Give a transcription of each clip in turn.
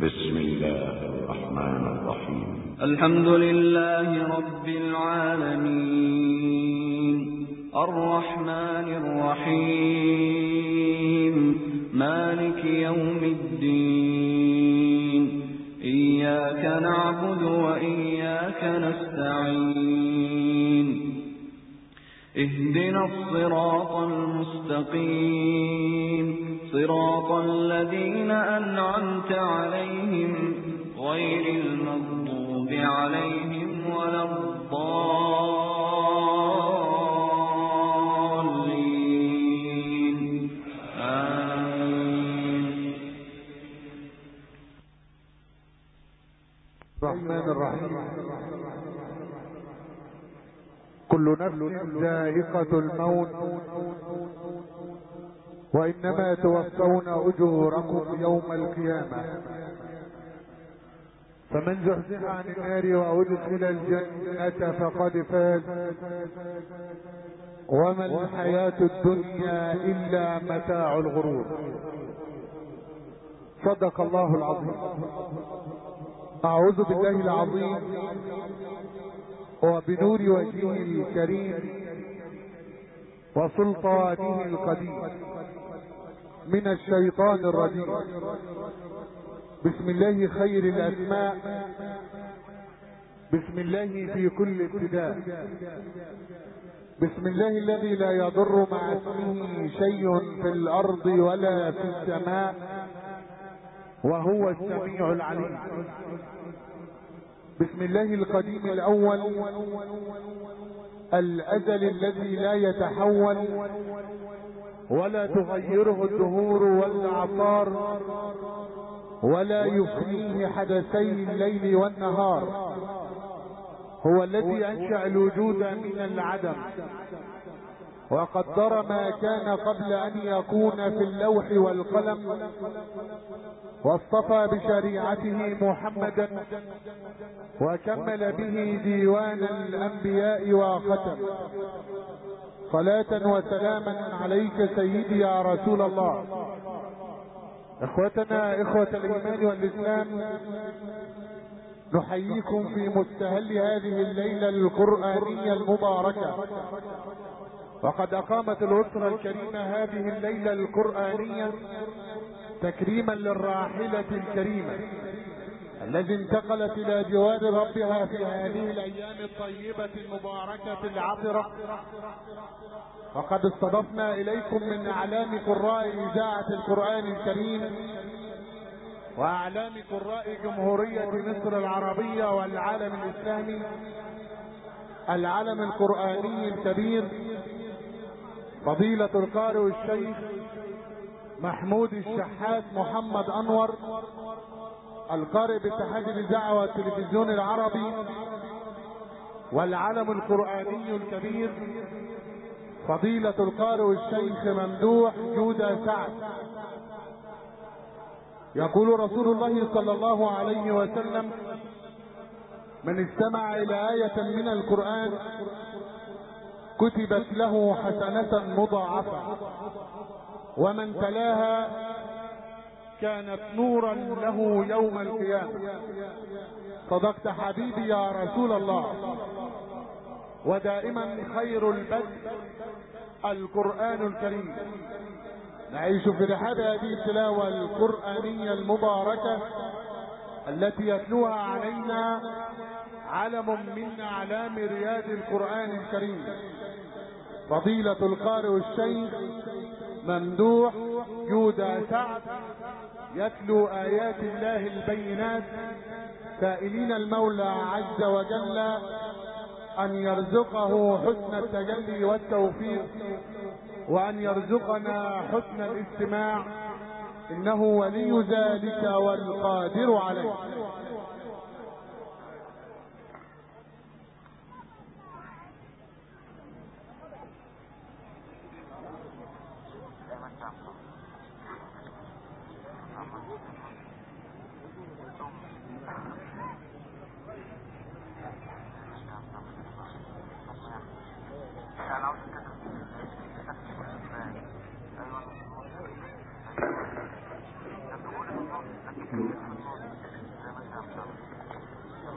بسم الله الرحمن الرحيم. الحمد لله رب العالمين الرحمن الرحيم مالك يوم الدين إياك نعبد وإياك نستعين اهدنا الصراط المستقيم صراط الذين أنعمت عليهم غير المغضوب عليهم ولا الضالين آمين. الرحمن الرحيم. كل نفس ذائقة الموت وإنما توفون أجوركم يوم القيامة، فمن زحزح عن النار وأدخل الجنة فقد فاز، وما الحياة الدنيا إلا متاع الغرور. صدق الله العظيم. أعوذ بالله العظيم وبنور وجهه الكريم وسلطانه القديم من الشيطان الرجيم. بسم الله خير الأسماء، بسم الله في كل ابتداء، بسم الله الذي لا يضر مع اسمه شيء في الأرض ولا في السماء، وهو السميع العليم. بسم الله القديم الأول الأزل الذي لا يتحول ولا تغيره الدهور والأعصار ولا يفنيه حدثي الليل والنهار. هو الذي أنشأ الوجود من العدم وقدر ما كان قبل أن يكون في اللوح والقلم، واصطفى بشريعته محمدا وكمل به ديوان الأنبياء وختم. صلاة وسلاما عليك سيدي يا رسول الله. اخوتنا اخوة الايمان والاسلام، نحييكم في مستهل هذه الليلة القرآنية المباركة. وقد اقامت الاسرة الكريمة هذه الليلة القرآنية تكريما للراحلة الكريمة الذي انتقلت الى جوار ربها في هذه الايام الطيبة المباركة العطرة. وقد استضفنا اليكم من اعلام قراء اذاعة القرآن الكريم واعلام قراء جمهورية مصر العربية والعالم الاسلامي العلم القرآني الكبير فضيلة القارئ الشيخ محمود الشحات محمد انور، القارئ باتحاد الاذاعة والتلفزيون العربي، والعلم القرآني الكبير فضيلة القارئ الشيخ ممدوح جودة سعد. يقول رسول الله صلى الله عليه وسلم: من استمع إلى آية من القرآن كتبت له حسنة مضاعفة، ومن تلاها كانت نورا له يوم القيامة. صدقت حبيبي يا رسول الله. ودائما خير البدء القرآن الكريم. نعيش في رحاب هذه التلاوة القرآنية المباركة التي يتلوها علينا علم من أعلام رياض القرآن الكريم فضيلة القارئ الشيخ ممدوح جودة سعد، يتلو آيات الله البينات سائلين المولى عز وجل أن يرزقه حسن التجلي والتوفيق، وأن يرزقنا حسن الاستماع، إنه ولي ذلك والقادر عليه.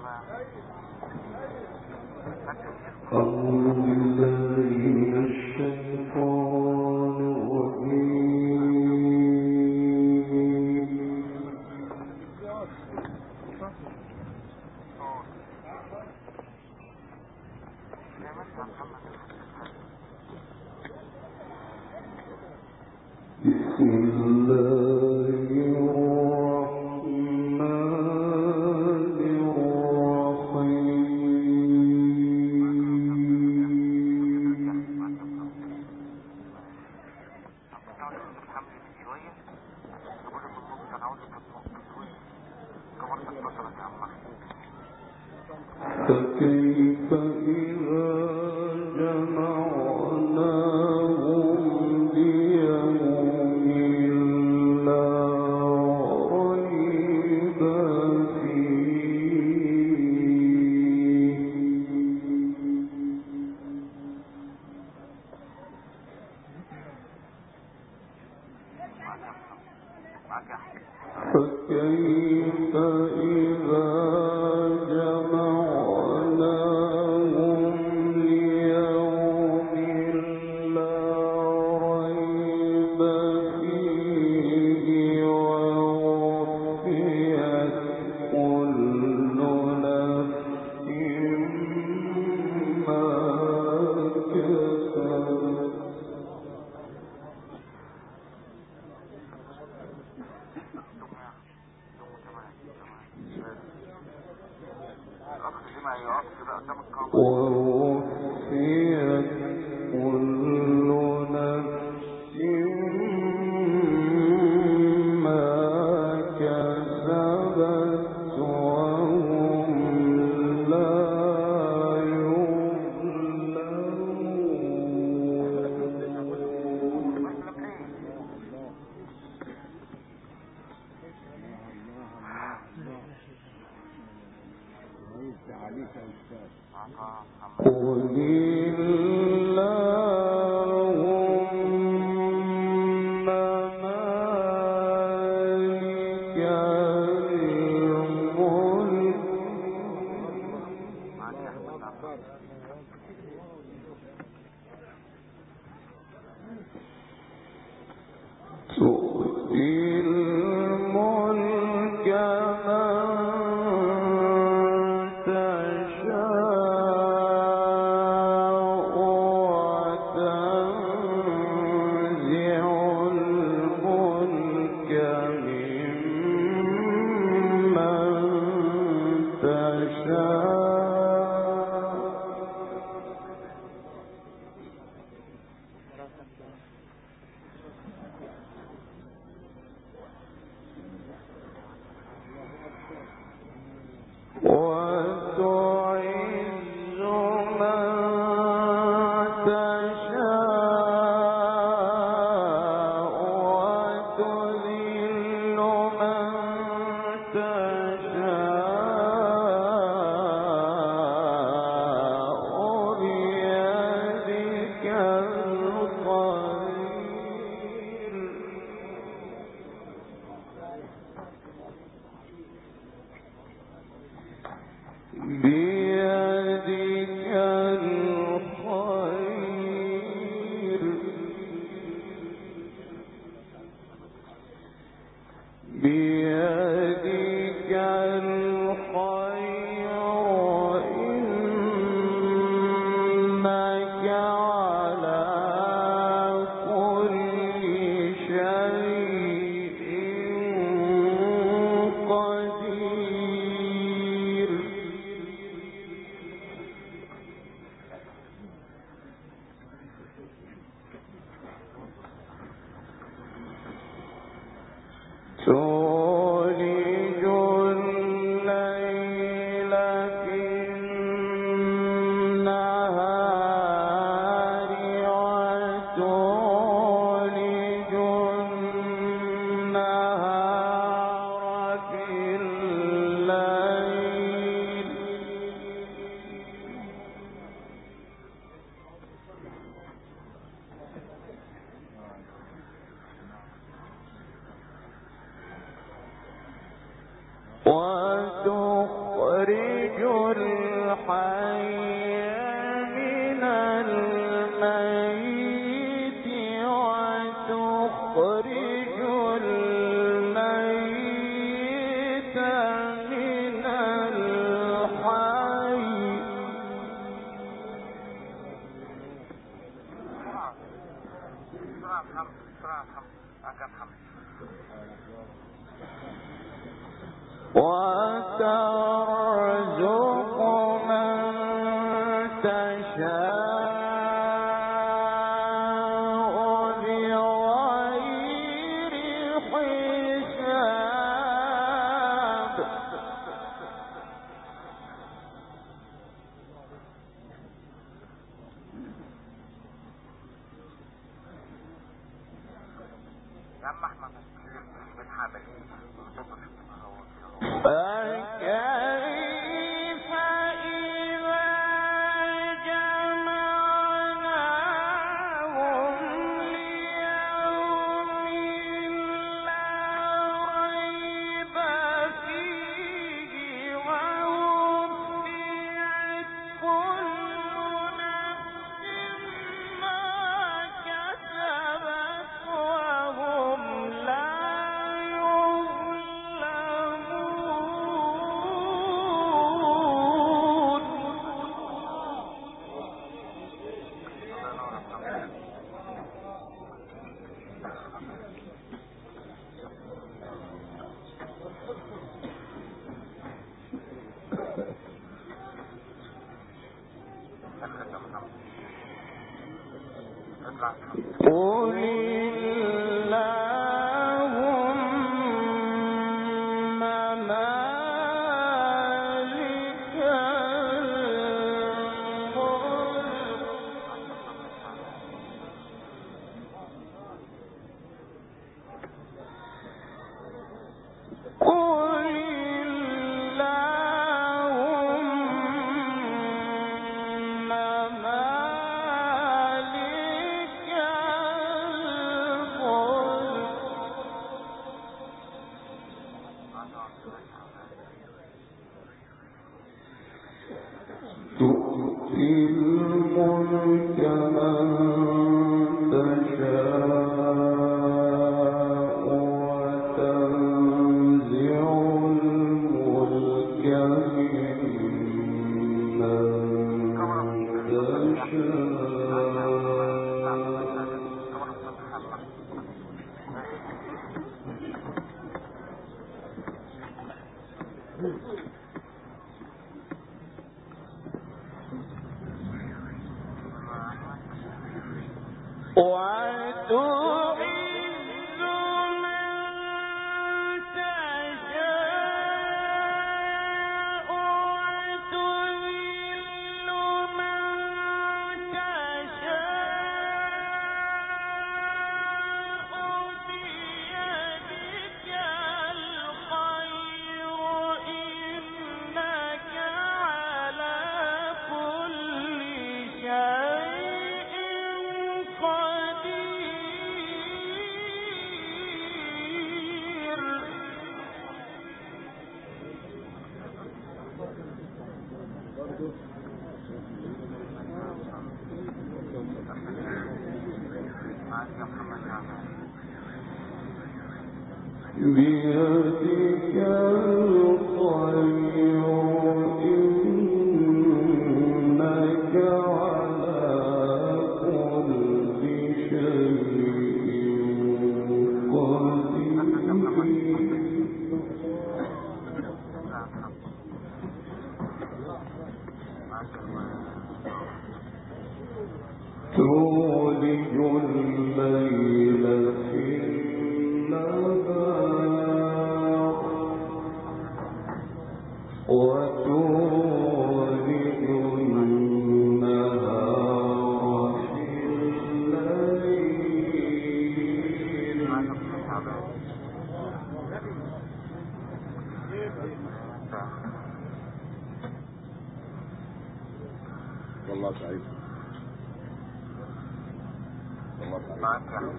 فكيف إذا جمعناهم ليوم لا ريب فكيف إذا جمعناهم ليوم لا ريب فيه ووفيت كل نفس ما كسبت ووفيت كل نفس ما كسبت وهم لا يظلمون. قل اللهم مالك الملك تؤتي الملك وتعز من تشاء وتذل من تشاء وترزق من تشاء بغير حساب فكيف إذا جمعناهم ليوم لا ريب فيه ووفيت كل نفس ما كسبت وهم لا قل اللهم مالك الملك قل اللهم مالك تؤتي الملك من تشاء وتنزع الملك ممن وتعز من تشاء وتذل من تشاء بيدك الخير إنك على كل شيء قدير بيدك الخير إنك على كل شيء قدير تولج الليل في النهار وتولج النهار في الليل والله سعيد والله سعيد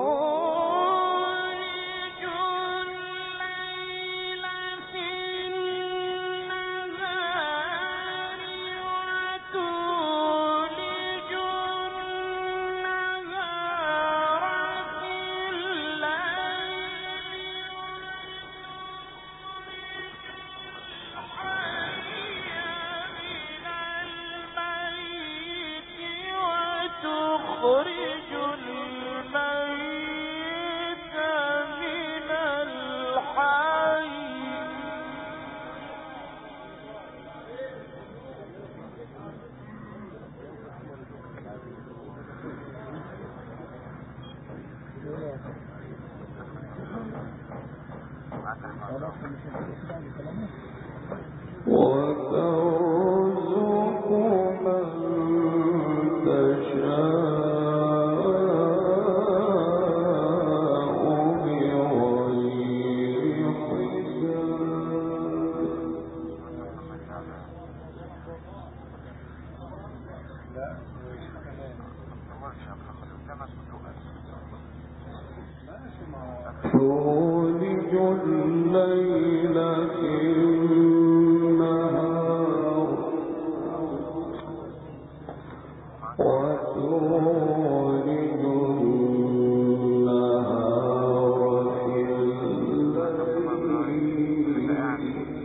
تولج الليل في النهار تولج الليل في النهار وتولج النهار في الليل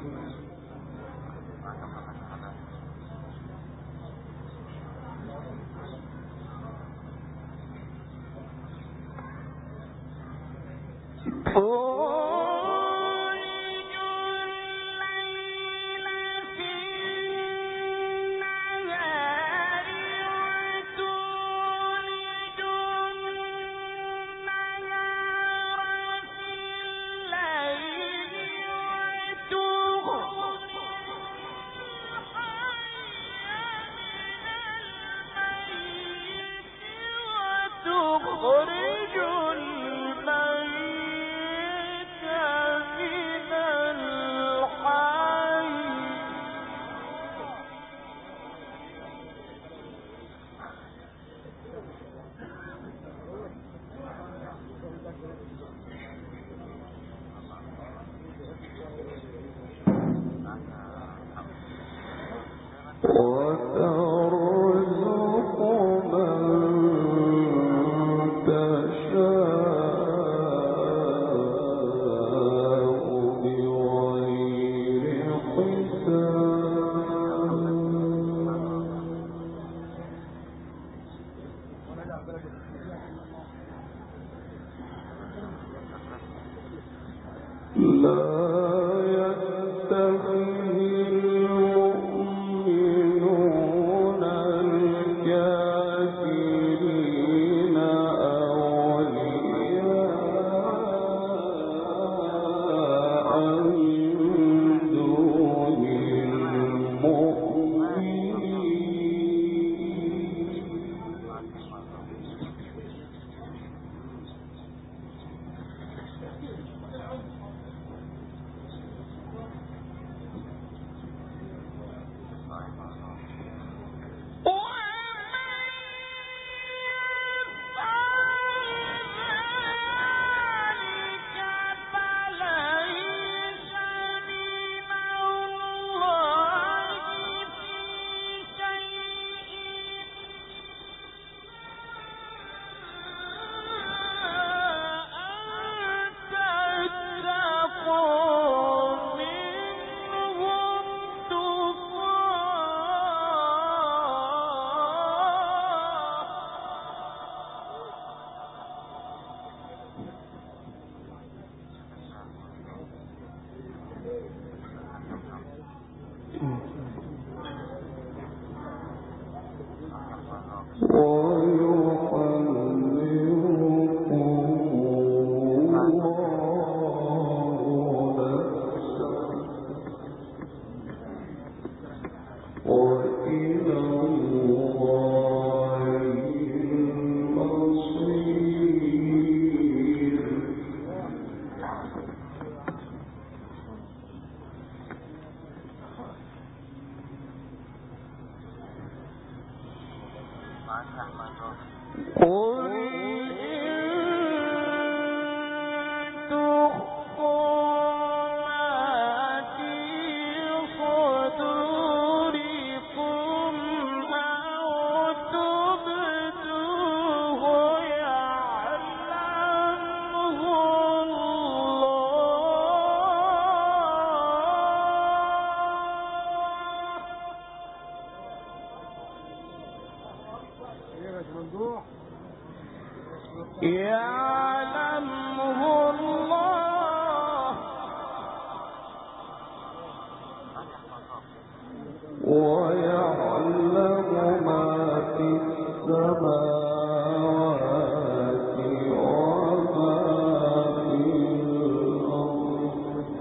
يعلمه الله ويعلم ما في السماوات وما في الأرض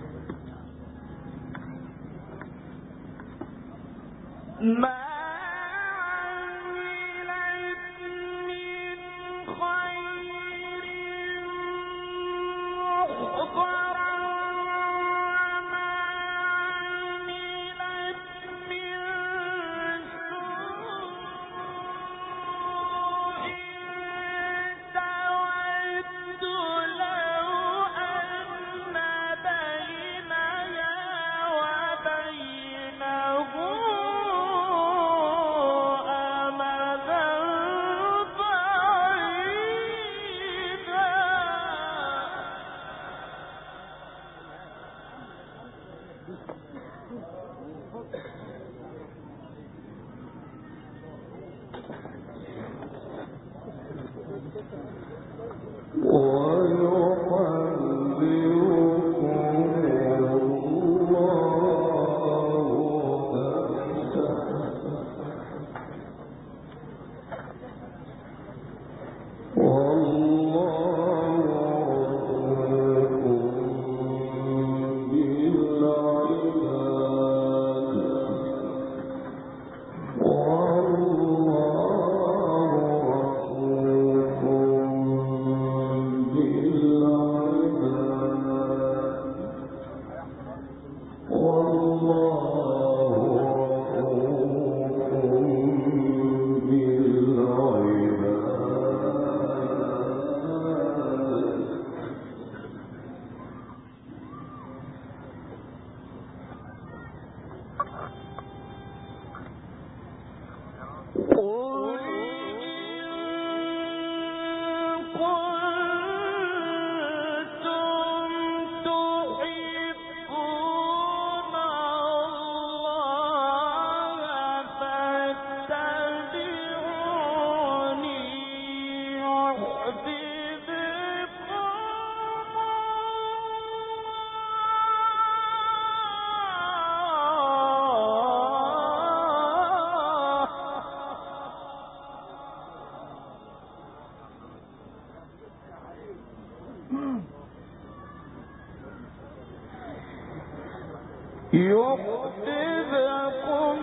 يحببكم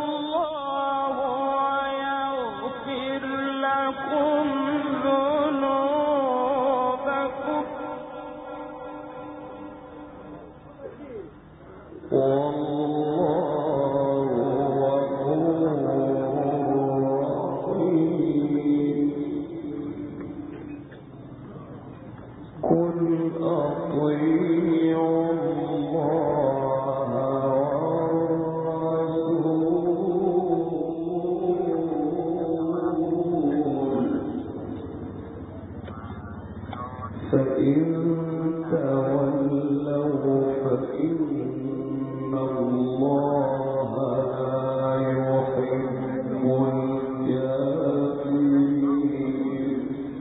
الله ويغفر لكم ذنوبكم والله غفور رحيم. قل أطيعوا فإن تولوا فإن الله لا يحب الكافرين.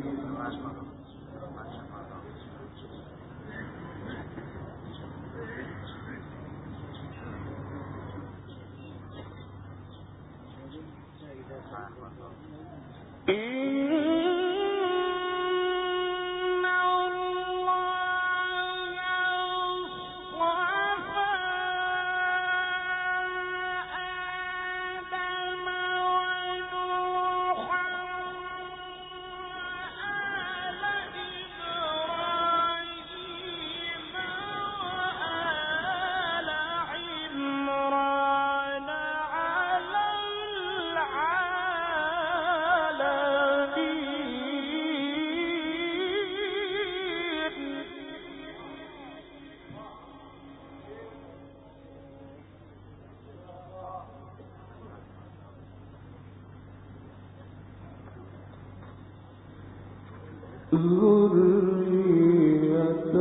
ذرية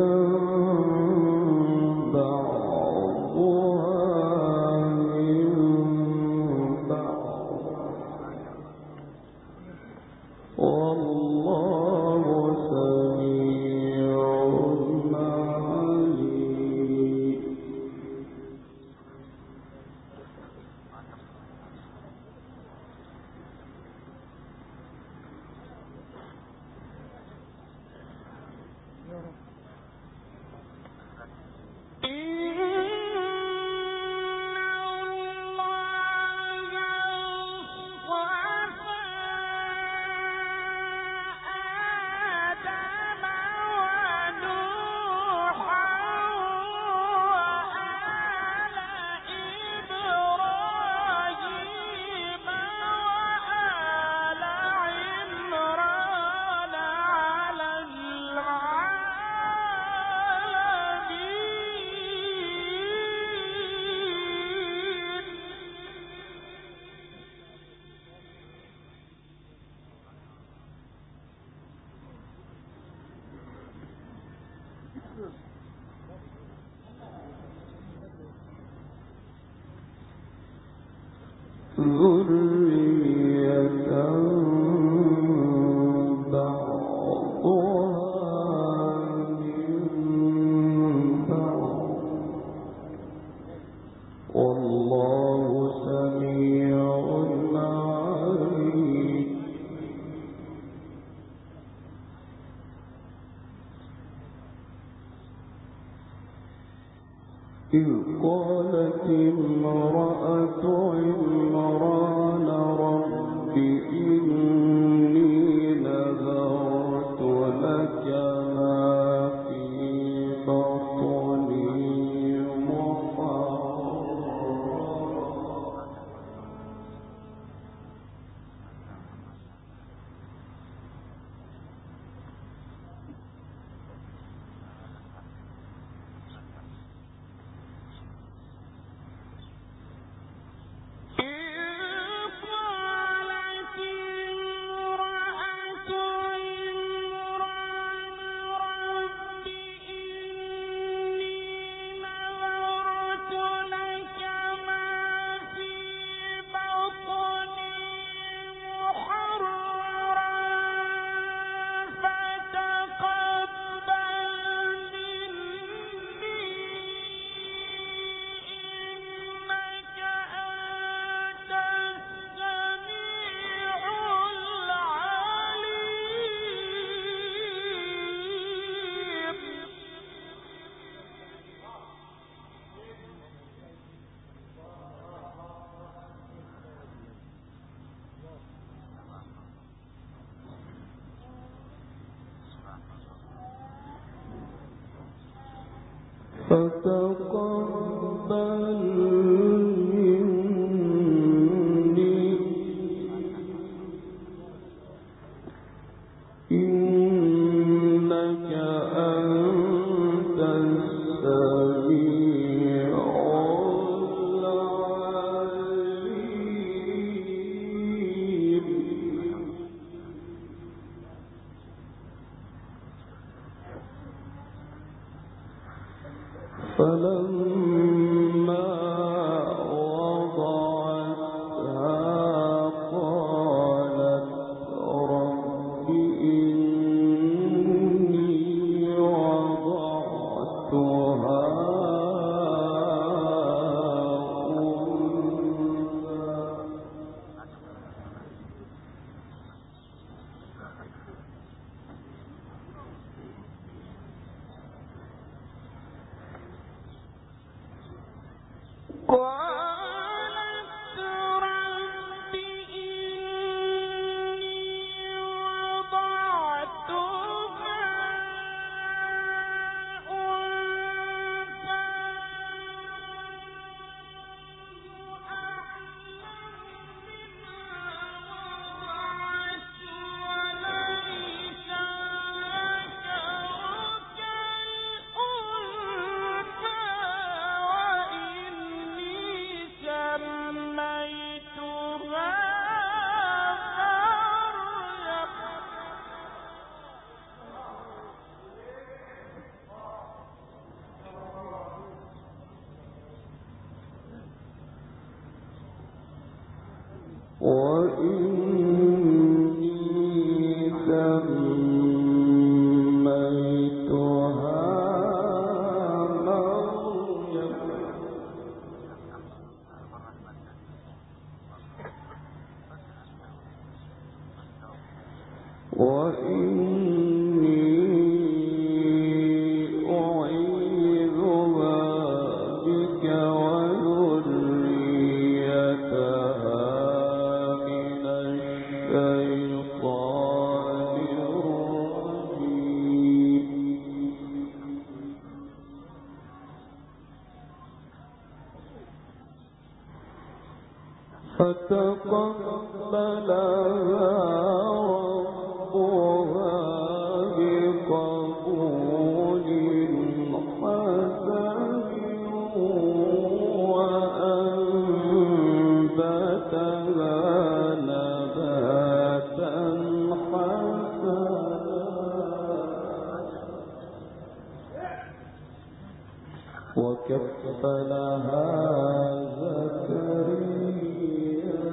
بعضها من بعض والله سميع عليم. إذ قالت امرأة عمران رب إني نذرت لك ما في بطني محررا فتقبل مني إنك أنت السميع العليم فلما وضعتها قالت رب إني وضعتها قالت رب إني وضعتها أنثى فتقبلها ربها بقبول حسن وأنبتها نباتا حسنا وكفلها زكريا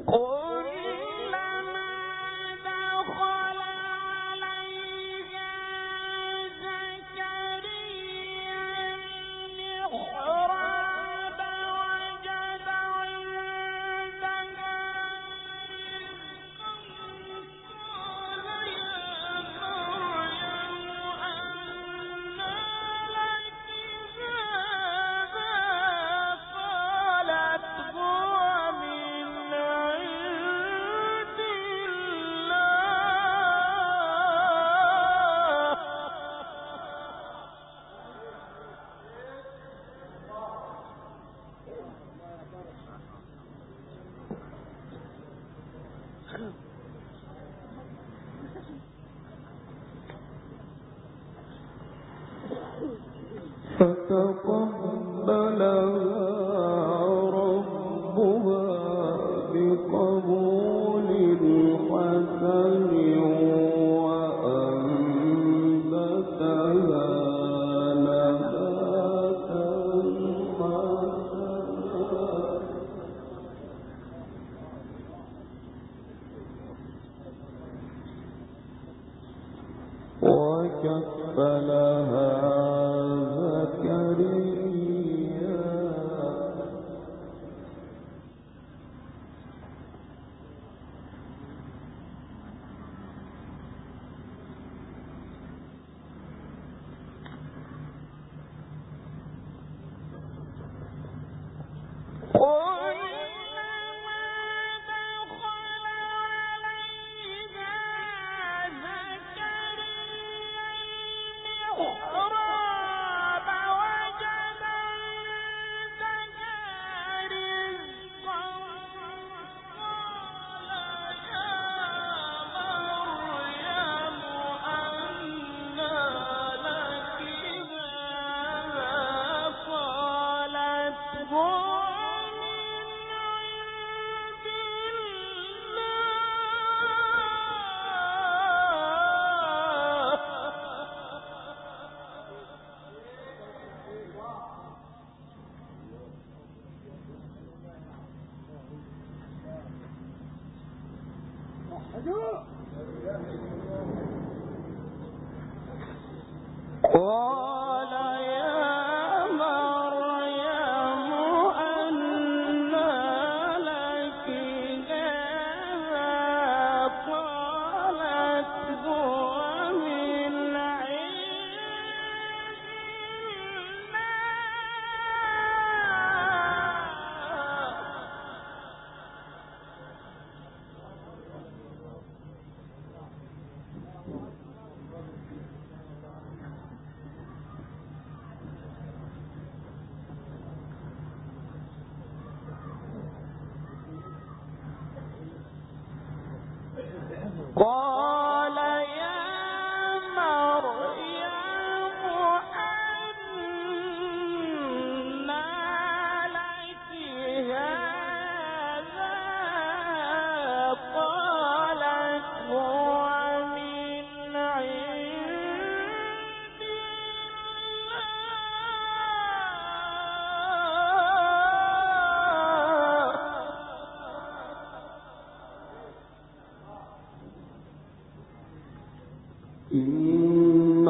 إن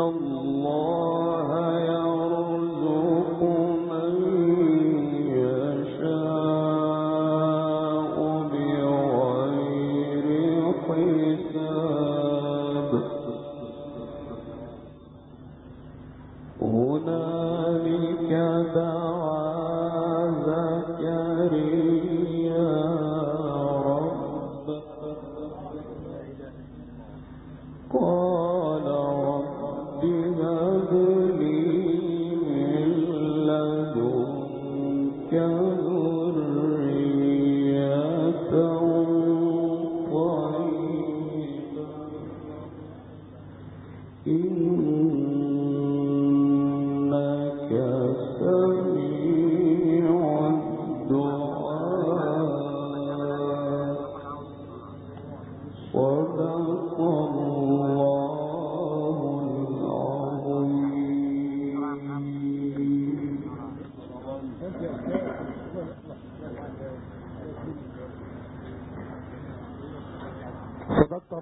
الله يرزق من يشاء بغير حساب هنالك دعا زكريا ربه قال رب هب لي من لدنك ذرية طيبة إنك سميع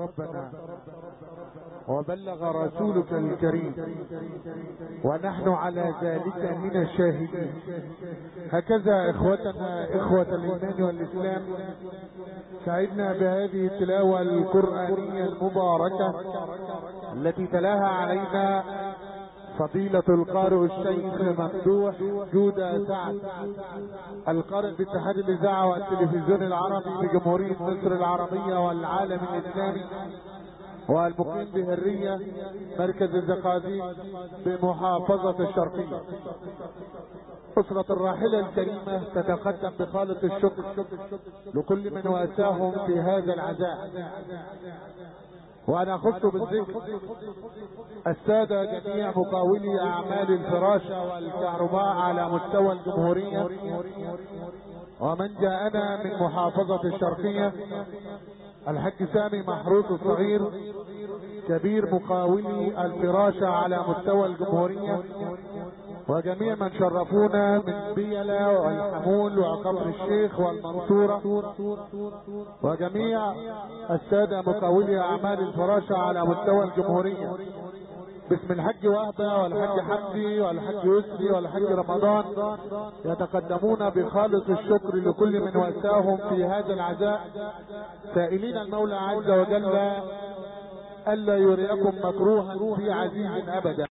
ربنا وبلغ رسولك الكريم ونحن على ذلك من الشاهدين. هكذا إخوتنا إخوة الإيمان والإسلام سعدنا بهذه التلاوة القرآنية المباركة التي تلاها علينا فضيلة القارئ الشيخ ممدوح جودة سعد، القارئ باتحاد الإذاعة والتلفزيون العربي بجمهورية مصر العربية والعالم الإسلامي، والمقيم بهرية مركز الزقازيق بمحافظة الشرقية. أسرة الراحلة الكريمة تتقدم بخالص الشكر لكل من واساهم في هذا العزاء، وأنا أخص بالذكر السادة جميع مقاولي أعمال الفراشة والكهرباء على مستوى الجمهورية، ومن جاءنا من محافظة الشرقية الحاج سامي محروس الصغير كبير مقاولي الفراشة على مستوى الجمهورية، وجميع من شرفونا من بيلة والحمول وكفر الشيخ والمنصورة، وجميع السادة مقاولي أعمال الفراشة على مستوى الجمهورية، باسم الحاج وهبة والحاج حمدي والحاج يسري والحاج رمضان، يتقدمون بخالص الشكر لكل من واساهم في هذا العزاء، سائلين المولى عز وجل ألا يريكم مكروها في عزيز أبدا.